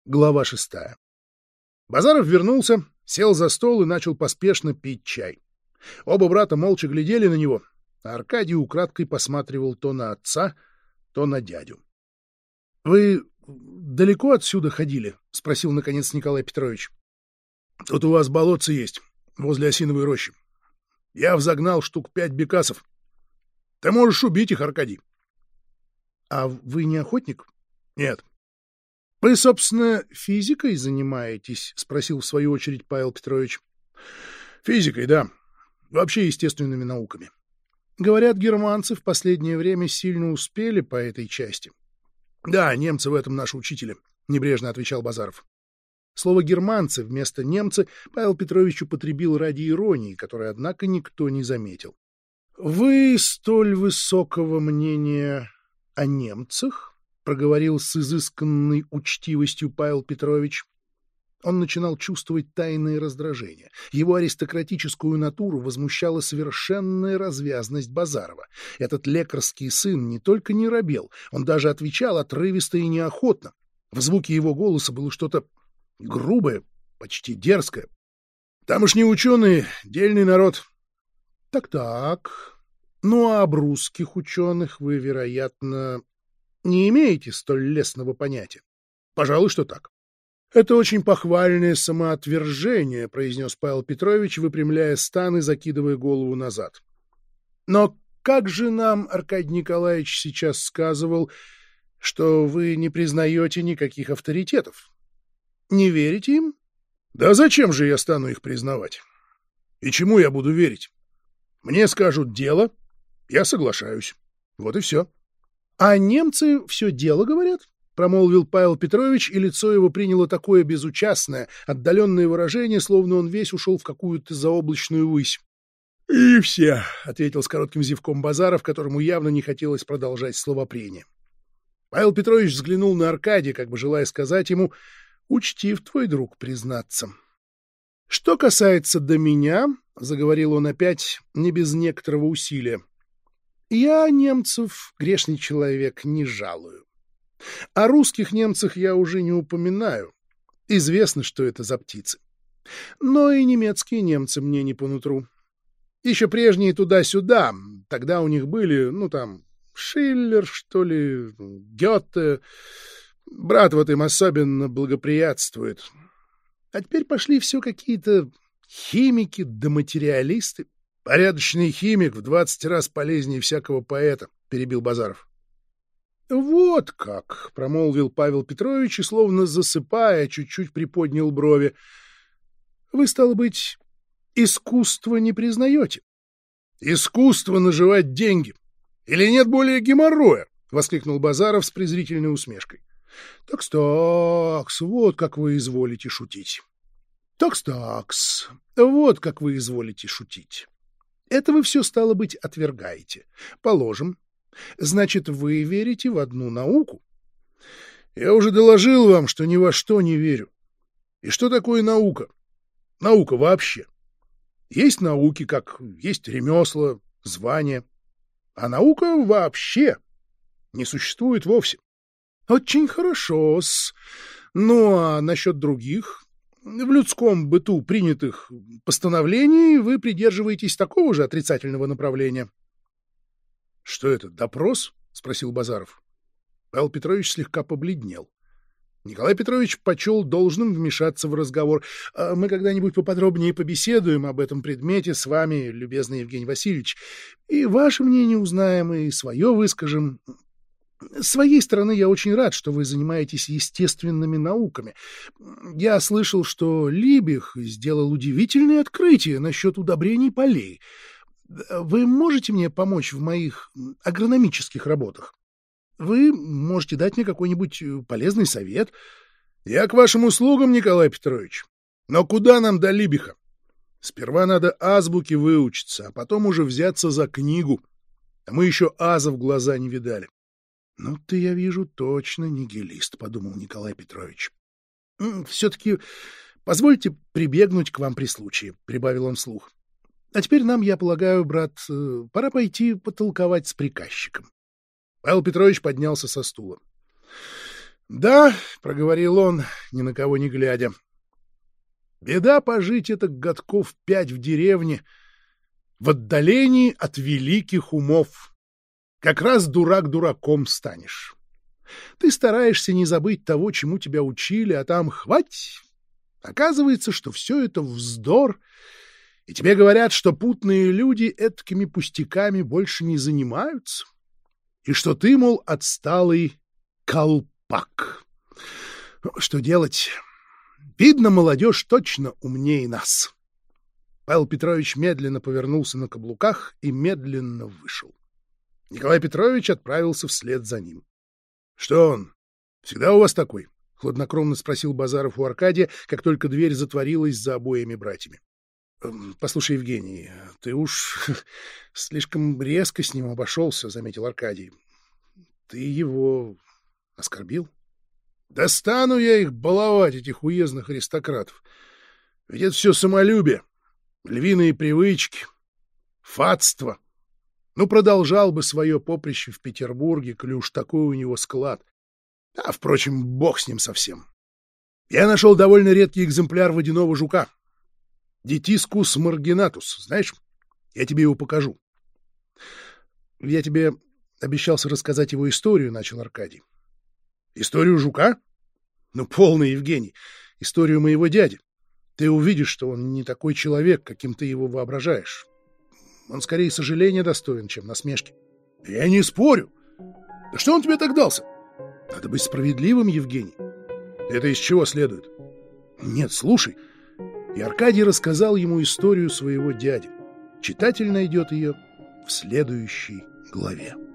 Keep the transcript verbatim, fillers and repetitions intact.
Глава шестая. Базаров вернулся, сел за стол и начал поспешно пить чай. Оба брата молча глядели на него, а Аркадий украдкой посматривал то на отца, то на дядю. — Вы далеко отсюда ходили? — спросил, наконец, Николай Петрович. — Тут у вас болотце есть, возле осиновой рощи. Я взогнал штук пять бекасов. Ты можешь убить их, Аркадий. — А вы не охотник? — Нет. — Вы, собственно, физикой занимаетесь? — спросил в свою очередь Павел Петрович. — Физикой, да. Вообще естественными науками. Говорят, германцы в последнее время сильно успели по этой части. — Да, немцы в этом наши учители, — небрежно отвечал Базаров. Слово «германцы» вместо «немцы» Павел Петрович употребил ради иронии, которой, однако, никто не заметил. — Вы столь высокого мнения о немцах? — проговорил с изысканной учтивостью Павел Петрович. Он начинал чувствовать тайное раздражение. Его аристократическую натуру возмущала совершенная развязность Базарова. Этот лекарский сын не только не робел, он даже отвечал отрывисто и неохотно. В звуке его голоса было что-то грубое, почти дерзкое. Тамошние ученые — дельный народ. Так-так. Ну, а об русских ученых вы, вероятно, не имеете столь лестного понятия? Пожалуй, что так. Это очень похвальное самоотвержение, произнес Павел Петрович, выпрямляя стан и закидывая голову назад. Но как же нам Аркадий Николаевич сейчас сказывал, что вы не признаете никаких авторитетов? Не верите им? Да зачем же я стану их признавать? И чему я буду верить? Мне скажут дело, я соглашаюсь. Вот и все. А немцы все дело говорят? Промолвил Павел Петрович, и лицо его приняло такое безучастное, отдаленное выражение, словно он весь ушел в какую-то заоблачную высь. — И все, — ответил с коротким зевком Базаров, которому явно не хотелось продолжать словопрение. Павел Петрович взглянул на Аркадия, как бы желая сказать ему: «Учтив твой друг, признаться». «Что касается до меня, — заговорил он опять, не без некоторого усилия, — я немцев, грешный человек, не жалую. О русских немцах я уже не упоминаю. Известно, что это за птицы. Но и немецкие немцы мне не по нутру. Еще прежние туда-сюда, тогда у них были, ну там, Шиллер, что ли, Гёте. Брат вот им особенно благоприятствует. А теперь пошли все какие-то химики да материалисты. Порядочный химик в двадцать раз полезнее всякого поэта, — перебил Базаров. — Вот как, — промолвил Павел Петрович и, словно засыпая, чуть-чуть приподнял брови. — Вы, стало быть, искусство не признаете? — Искусство наживать деньги. Или нет более геморроя? — воскликнул Базаров с презрительной усмешкой. — Такс-такс, вот как вы изволите шутить. — Такс-такс, вот как вы изволите шутить. Это вы все, стало быть, отвергаете. Положим. Значит, вы верите в одну науку? Я уже доложил вам, что ни во что не верю. И что такое наука? Наука вообще. Есть науки, как есть ремесла, звания. А наука вообще не существует вовсе. Очень хорошо-с. Ну, а насчет других, в людском быту принятых постановлений, вы придерживаетесь такого же отрицательного направления? — Что это, допрос? — спросил Базаров. Павел Петрович слегка побледнел. Николай Петрович почел должным вмешаться в разговор. — Мы когда-нибудь поподробнее побеседуем об этом предмете с вами, любезный Евгений Васильевич, и ваше мнение узнаем, и свое выскажем. С своей стороны, я очень рад, что вы занимаетесь естественными науками. Я слышал, что Либих сделал удивительные открытия насчет удобрений полей. Вы можете мне помочь в моих агрономических работах? Вы можете дать мне какой-нибудь полезный совет? Я к вашим услугам, Николай Петрович. Но куда нам до Либиха? Сперва надо азбуки выучиться, а потом уже взяться за книгу. А мы еще аза в глаза не видали. — Ну, ты, я вижу, точно нигилист, — подумал Николай Петрович. — Все-таки позвольте прибегнуть к вам при случае, — прибавил он вслух. — А теперь нам, я полагаю, брат, пора пойти потолковать с приказчиком. Павел Петрович поднялся со стула. «Да», — проговорил он, ни на кого не глядя, — «беда пожить это годков пять в деревне, в отдалении от великих умов. Как раз дурак дураком станешь. Ты стараешься не забыть того, чему тебя учили, а там хвать. Оказывается, что все это вздор, и тебе говорят, что путные люди этакими пустяками больше не занимаются, и что ты, мол, отсталый колпак. Что делать? Видно, молодежь точно умнее нас». Павел Петрович медленно повернулся на каблуках и медленно вышел. Николай Петрович отправился вслед за ним. — Что он? Всегда у вас такой? — хладнокровно спросил Базаров у Аркадия, как только дверь затворилась за обоими братьями. — Послушай, Евгений, ты уж слишком резко с ним обошелся, — заметил Аркадий. — Ты его оскорбил? — Да стану я их баловать, этих уездных аристократов. Ведь это все самолюбие, львиные привычки, фатство. Ну, продолжал бы свое поприще в Петербурге, коли уж такой у него склад. А, впрочем, бог с ним совсем. Я нашел довольно редкий экземпляр водяного жука. Дитискус маргинатус, знаешь? Я тебе его покажу. Я тебе обещался рассказать его историю, — начал Аркадий. Историю жука? Ну, полный, Евгений. Историю моего дяди. Ты увидишь, что он не такой человек, каким ты его воображаешь. Он скорее сожаления достоин, чем насмешки. Я не спорю. Да что он тебе так дался? Надо быть справедливым, Евгений. Это из чего следует? Нет, слушай. И Аркадий рассказал ему историю своего дяди. Читатель найдет ее в следующей главе.